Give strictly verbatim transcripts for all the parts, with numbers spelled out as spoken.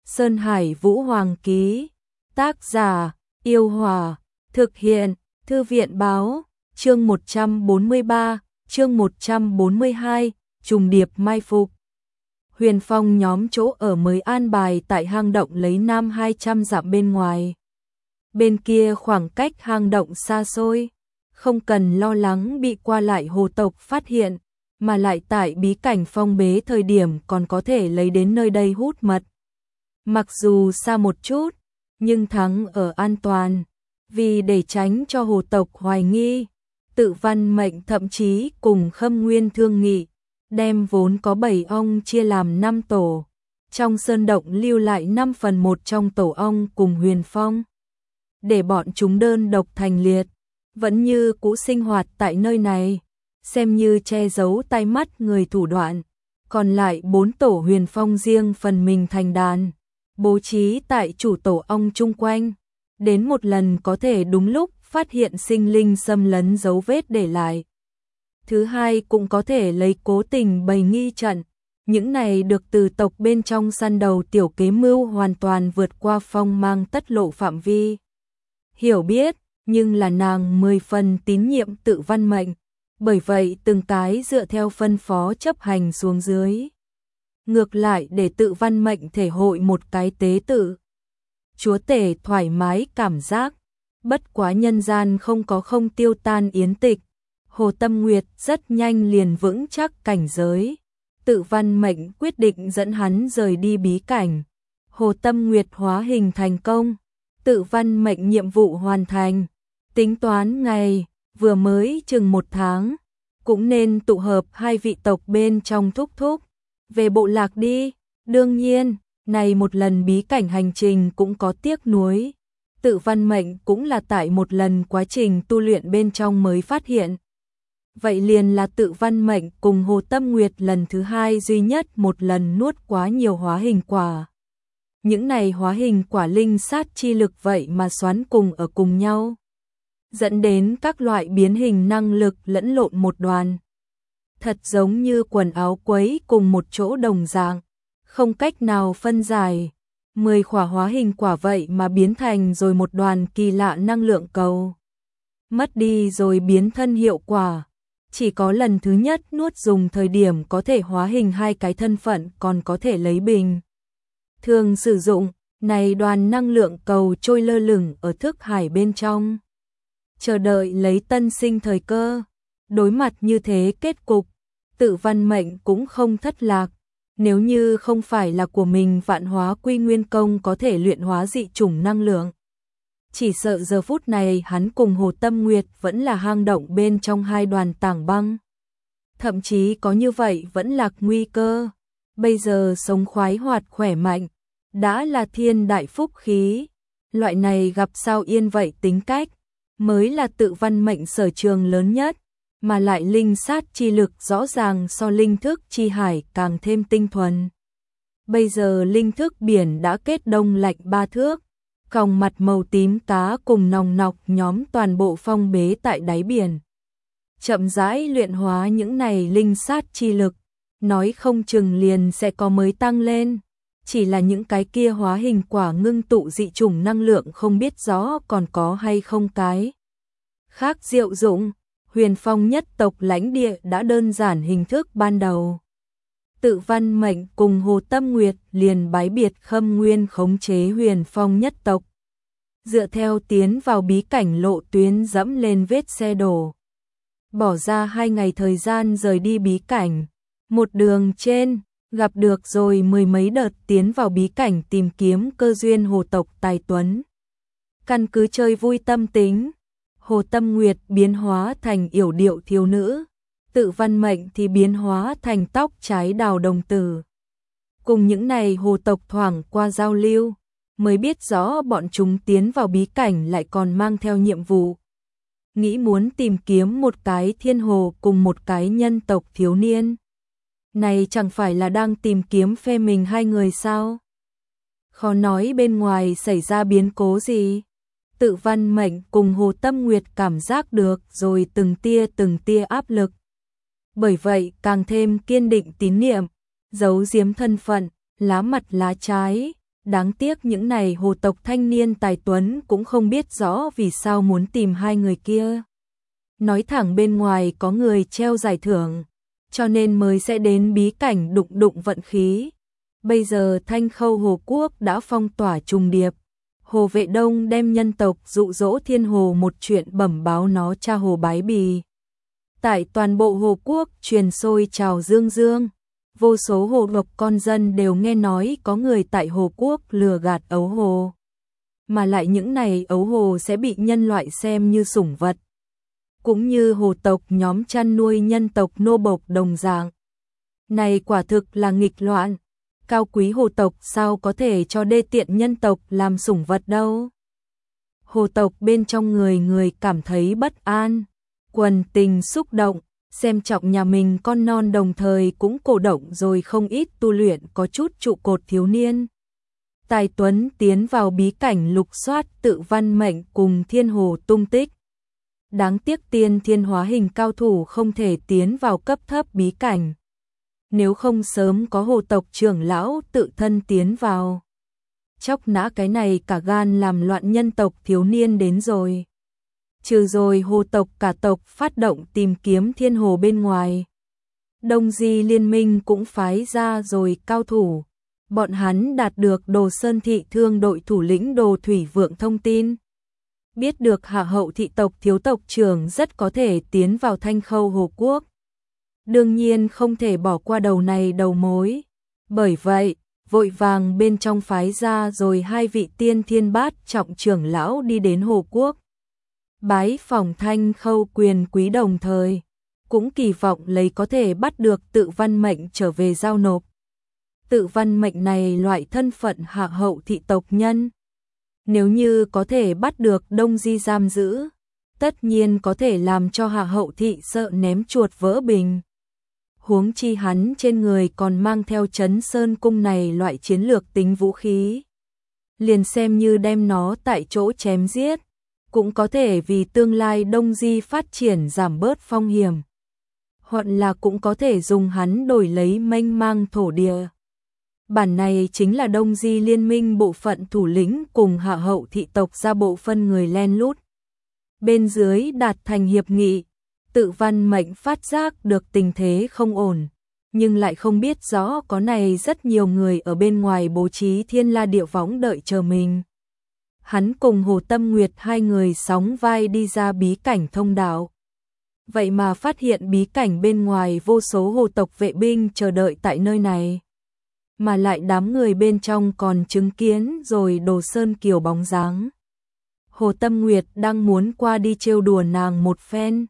Sơn Hải Vũ Hoàng ký. Tác giả: Yêu Hòa. Thực hiện: Thư viện báo. Chương một trăm bốn mươi ba, chương một trăm bốn mươi hai, trùng điệp mai phục. Huyền Phong nhóm chỗ ở mới an bài tại hang động lấy nam hai trăm dặm bên ngoài. Bên kia khoảng cách hang động xa xôi, không cần lo lắng bị qua lại hồ tộc phát hiện, mà lại tại bí cảnh phong bế thời điểm còn có thể lấy đến nơi đây hút mật. Mặc dù xa một chút, nhưng thắng ở an toàn, vì để tránh cho hồ tộc hoài nghi, Tự Văn Mệnh thậm chí cùng Khâm Nguyên thương nghị, đem vốn có bảy ong chia làm năm tổ, trong sơn động lưu lại năm phần một trong tổ ong cùng Huyền Phong, để bọn chúng đơn độc thành liệt, vẫn như cũ sinh hoạt tại nơi này, xem như che giấu tai mắt người thủ đoạn. Còn lại bốn tổ Huyền Phong riêng phần mình thành đàn, bố trí tại chủ tổ ong chung quanh, đến một lần có thể đúng lúc phát hiện sinh linh xâm lấn dấu vết để lại. Thứ hai cũng có thể lấy cố tình bày nghi trận, những này được từ tộc bên trong săn đầu tiểu kế mưu hoàn toàn vượt qua phong mang tất lộ phạm vi. Hiểu biết, nhưng là nàng mười phần tín nhiệm Tự Văn Mệnh, bởi vậy từng cái dựa theo phân phó chấp hành xuống dưới. Ngược lại để Tự Văn Mệnh thể hội một cái tế tự chúa tể thoải mái cảm giác, bất quá nhân gian không có không tiêu tan yến tịch. Hồ Tâm Nguyệt rất nhanh liền vững chắc cảnh giới, Tự Văn Mệnh quyết định dẫn hắn rời đi bí cảnh. Hồ Tâm Nguyệt hóa hình thành công, Tự Văn Mệnh nhiệm vụ hoàn thành, tính toán ngày vừa mới chừng một tháng, cũng nên tụ hợp hai vị tộc bên trong thúc thúc về bộ lạc đi. Đương nhiên, này một lần bí cảnh hành trình cũng có tiếc nuối, Tự Văn Mệnh cũng là tại một lần quá trình tu luyện bên trong mới phát hiện. Vậy liền là Tự Văn Mệnh cùng Hồ Tâm Nguyệt lần thứ hai duy nhất một lần nuốt quá nhiều hóa hình quả. Những này hóa hình quả linh sát chi lực vậy mà xoắn cùng ở cùng nhau, dẫn đến các loại biến hình năng lực lẫn lộn một đoàn. Thật giống như quần áo quấy cùng một chỗ đồng dạng, không cách nào phân giải. Mười khỏa hóa hình quả vậy mà biến thành rồi một đoàn kỳ lạ năng lượng cầu. Mất đi rồi biến thân hiệu quả. Chỉ có lần thứ nhất nuốt dùng thời điểm có thể hóa hình hai cái thân phận còn có thể lấy bình thường sử dụng. Này đoàn năng lượng cầu trôi lơ lửng ở thức hải bên trong, chờ đợi lấy tân sinh thời cơ. Đối mặt như thế kết cục, Tự Văn Mệnh cũng không thất lạc. Nếu như không phải là của mình Vạn Hóa Quy Nguyên Công có thể luyện hóa dị chủng năng lượng, chỉ sợ giờ phút này hắn cùng Hồ Tâm Nguyệt vẫn là hang động bên trong hai đoàn tảng băng. Thậm chí có như vậy vẫn lạc nguy cơ. Bây giờ sống khoái hoạt khỏe mạnh, đã là thiên đại phúc khí. Loại này gặp sao yên vậy tính cách, mới là Tự Văn Mệnh sở trường lớn nhất, mà lại linh sát chi lực rõ ràng so linh thức chi hải càng thêm tinh thuần. Bây giờ linh thức biển đã kết đông lạnh ba thước, còng mặt màu tím cá cùng nòng nọc nhóm toàn bộ phong bế tại đáy biển. Chậm rãi luyện hóa những này linh sát chi lực, nói không chừng liền sẽ có mới tăng lên. Chỉ là những cái kia hóa hình quả ngưng tụ dị chủng năng lượng không biết rõ còn có hay không cái khác diệu dụng. Huyền Phong nhất tộc lãnh địa đã đơn giản hình thức ban đầu. Tự Văn Mệnh cùng Hồ Tâm Nguyệt liền bái biệt Khâm Nguyên khống chế Huyền Phong nhất tộc. Dựa theo tiến vào bí cảnh lộ tuyến dẫm lên vết xe đổ. Bỏ ra hai ngày thời gian rời đi bí cảnh. Một đường trên, gặp được rồi mười mấy đợt tiến vào bí cảnh tìm kiếm cơ duyên hồ tộc tài tuấn. Căn cứ chơi vui tâm tính, Hồ Tâm Nguyệt biến hóa thành yểu điệu thiếu nữ, Tự Văn Mệnh thì biến hóa thành tóc trái đào đồng tử. Cùng những này hồ tộc thoảng qua giao lưu, mới biết rõ bọn chúng tiến vào bí cảnh lại còn mang theo nhiệm vụ. Nghĩ muốn tìm kiếm một cái thiên hồ cùng một cái nhân tộc thiếu niên. Này chẳng phải là đang tìm kiếm phe mình hai người sao? Khó nói bên ngoài xảy ra biến cố gì. Tự Văn Mệnh cùng Hồ Tâm Nguyệt cảm giác được rồi từng tia từng tia áp lực. Bởi vậy càng thêm kiên định tín niệm, giấu giếm thân phận, lá mặt lá trái, Đáng tiếc những này hồ tộc thanh niên tài tuấn cũng không biết rõ vì sao muốn tìm hai người kia. Nói thẳng bên ngoài có người treo giải thưởng, cho nên mới sẽ đến bí cảnh đụng đụng vận khí. Bây giờ Thanh Khâu Hồ Quốc đã phong tỏa trùng điệp. Hồ Vệ Đông đem nhân tộc dụ dỗ Thiên Hồ một chuyện bẩm báo nó cha Hồ Bái Bì. Tại toàn bộ Hồ Quốc truyền sôi trào dương dương. Vô số hồ tộc con dân đều nghe nói có người tại Hồ Quốc lừa gạt ấu hồ. Mà lại những này ấu hồ sẽ bị nhân loại xem như sủng vật. Cũng như hồ tộc nhóm chăn nuôi nhân tộc nô bộc đồng dạng. Này quả thực là nghịch loạn. Cao quý hồ tộc sao có thể cho đê tiện nhân tộc làm sủng vật đâu. Hồ tộc bên trong người người cảm thấy bất an, quần tình xúc động, xem trọng nhà mình con non đồng thời cũng cổ động rồi không ít tu luyện có chút trụ cột thiếu niên. Tài Tuấn tiến vào bí cảnh lục soát tự văn mệnh cùng thiên hồ tung tích. Đáng tiếc tiên thiên hóa hình cao thủ không thể tiến vào cấp thấp bí cảnh. Nếu không sớm có hồ tộc trưởng lão tự thân tiến vào. Chóc nã cái này cả gan làm loạn nhân tộc thiếu niên đến rồi. Trừ rồi hồ tộc cả tộc phát động tìm kiếm thiên hồ bên ngoài. Đông Di liên minh cũng phái ra rồi cao thủ. Bọn hắn đạt được Đồ Sơn thị thương đội thủ lĩnh Đồ Thủy Vượng thông tin. Biết được hạ hậu thị tộc thiếu tộc trưởng rất có thể tiến vào Thanh Khâu Hồ Quốc. Đương nhiên không thể bỏ qua đầu này đầu mối. Bởi vậy, vội vàng bên trong phái ra rồi hai vị tiên thiên bát trọng trưởng lão đi đến Hồ Quốc. Bái phỏng Thanh Khâu quyền quý đồng thời, cũng kỳ vọng lấy có thể bắt được tự văn mệnh trở về giao nộp. Tự văn mệnh này loại thân phận hạ hậu thị tộc nhân. Nếu như có thể bắt được Đông Di giam giữ, tất nhiên có thể làm cho hạ hậu thị sợ ném chuột vỡ bình. Huống chi hắn trên người còn mang theo Trấn Sơn cung này loại chiến lược tính vũ khí. Liền xem như đem nó tại chỗ chém giết, cũng có thể vì tương lai Đông Di phát triển giảm bớt phong hiểm. Hoặc là cũng có thể dùng hắn đổi lấy mênh mang thổ địa. Bản này chính là Đông Di liên minh bộ phận thủ lĩnh cùng hạ hậu thị tộc ra bộ phân người len lút. Bên dưới đạt thành hiệp nghị, tự văn mệnh phát giác được tình thế không ổn, nhưng lại không biết rõ có này rất nhiều người ở bên ngoài bố trí thiên la địa võng đợi chờ mình. Hắn cùng Hồ Tâm Nguyệt hai người sóng vai đi ra bí cảnh thông đạo. Vậy mà phát hiện bí cảnh bên ngoài vô số hồ tộc vệ binh chờ đợi tại nơi này. Mà lại đám người bên trong còn chứng kiến rồi Đồ Sơn Kiều bóng dáng. Hồ Tâm Nguyệt đang muốn qua đi trêu đùa nàng một phen.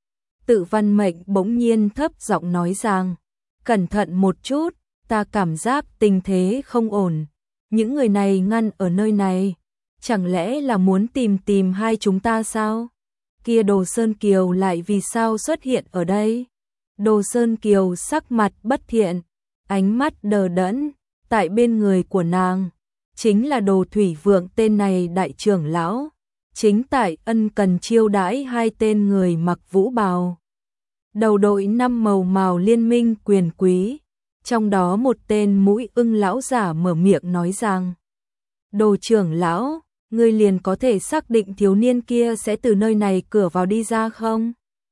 Tự văn mệnh bỗng nhiên thấp giọng nói rằng, cẩn thận một chút, ta cảm giác tình thế không ổn. Những người này ngăn ở nơi này, chẳng lẽ là muốn tìm tìm hai chúng ta sao? Kia Đồ Sơn Kiều lại vì sao xuất hiện ở đây? Đồ Sơn Kiều sắc mặt bất thiện, ánh mắt đờ đẫn, tại bên người của nàng, chính là Đồ Thủy Vượng tên này đại trưởng lão, chính tại ân cần chiêu đãi hai tên người mặc vũ bào. Đầu đội năm màu màu liên minh quyền quý, trong đó một tên mũi ưng lão giả mở miệng nói rằng, Đồ trưởng lão, ngươi liền có thể xác định thiếu niên kia sẽ từ nơi này cửa vào đi ra không?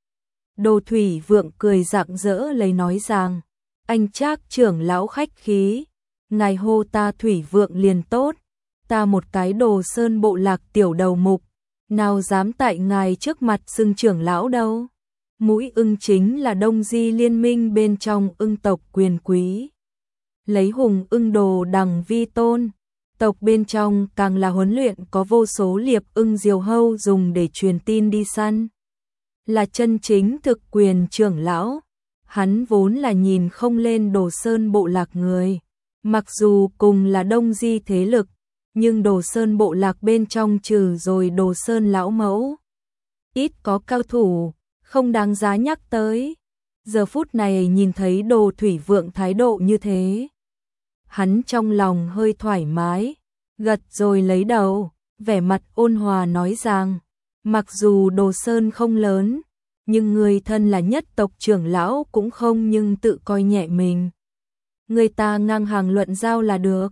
Đồ Thủy Vượng cười rạng rỡ lấy nói rằng, anh Trác trưởng lão khách khí, ngài hô ta Thủy Vượng liền tốt, ta một cái Đồ Sơn bộ lạc tiểu đầu mục, nào dám tại ngài trước mặt xưng trưởng lão đâu. Mũi ưng chính là Đông Di liên minh bên trong ưng tộc quyền quý. Lấy hùng ưng đồ đằng vi tôn, tộc bên trong càng là huấn luyện có vô số liệp ưng diều hâu dùng để truyền tin đi săn. Là chân chính thực quyền trưởng lão, hắn vốn là nhìn không lên Đồ Sơn bộ lạc người. Mặc dù cùng là Đông Di thế lực, nhưng Đồ Sơn bộ lạc bên trong trừ rồi Đồ Sơn lão mẫu. Ít có cao thủ, không đáng giá nhắc tới. Giờ phút này nhìn thấy Đồ Thủy Vượng thái độ như thế, hắn trong lòng hơi thoải mái, gật rồi lấy đầu, vẻ mặt ôn hòa nói rằng, mặc dù Đồ Sơn không lớn, nhưng người thân là nhất tộc trưởng lão cũng không nhưng tự coi nhẹ mình. Người ta ngang hàng luận giao là được.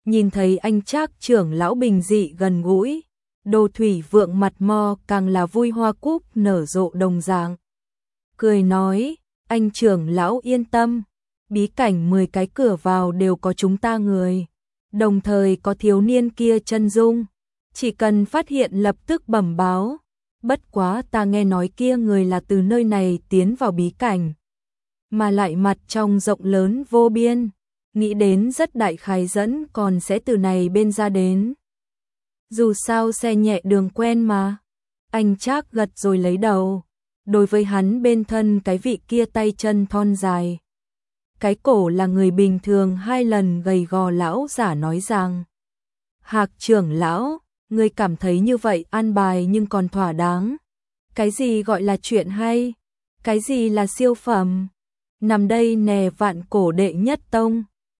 Nhìn thấy anh Trác trưởng lão bình dị gần gũi, Đồ Thủy Vượng mặt mo càng là vui hoa cúc nở rộ đồng dạng. Cười nói, anh trưởng lão yên tâm, bí cảnh mười cái cửa vào đều có chúng ta người, đồng thời có thiếu niên kia chân dung, chỉ cần phát hiện lập tức bẩm báo. Bất quá ta nghe nói kia người là từ nơi này tiến vào bí cảnh, mà lại mặt trong rộng lớn vô biên, nghĩ đến rất đại khái dẫn còn sẽ từ này bên ra đến. Dù sao xe nhẹ đường quen mà. Anh Trác gật rồi lấy đầu. Đối với hắn bên thân cái vị kia tay chân thon dài, cái cổ là người bình thường hai lần gầy gò lão giả nói rằng: Hạc trưởng lão, ngươi cảm thấy như vậy an bài nhưng còn thỏa đáng. Cái gì gọi là chuyện hay? Cái gì là siêu phẩm? Nằm đây nè vạn cổ đệ nhất tông,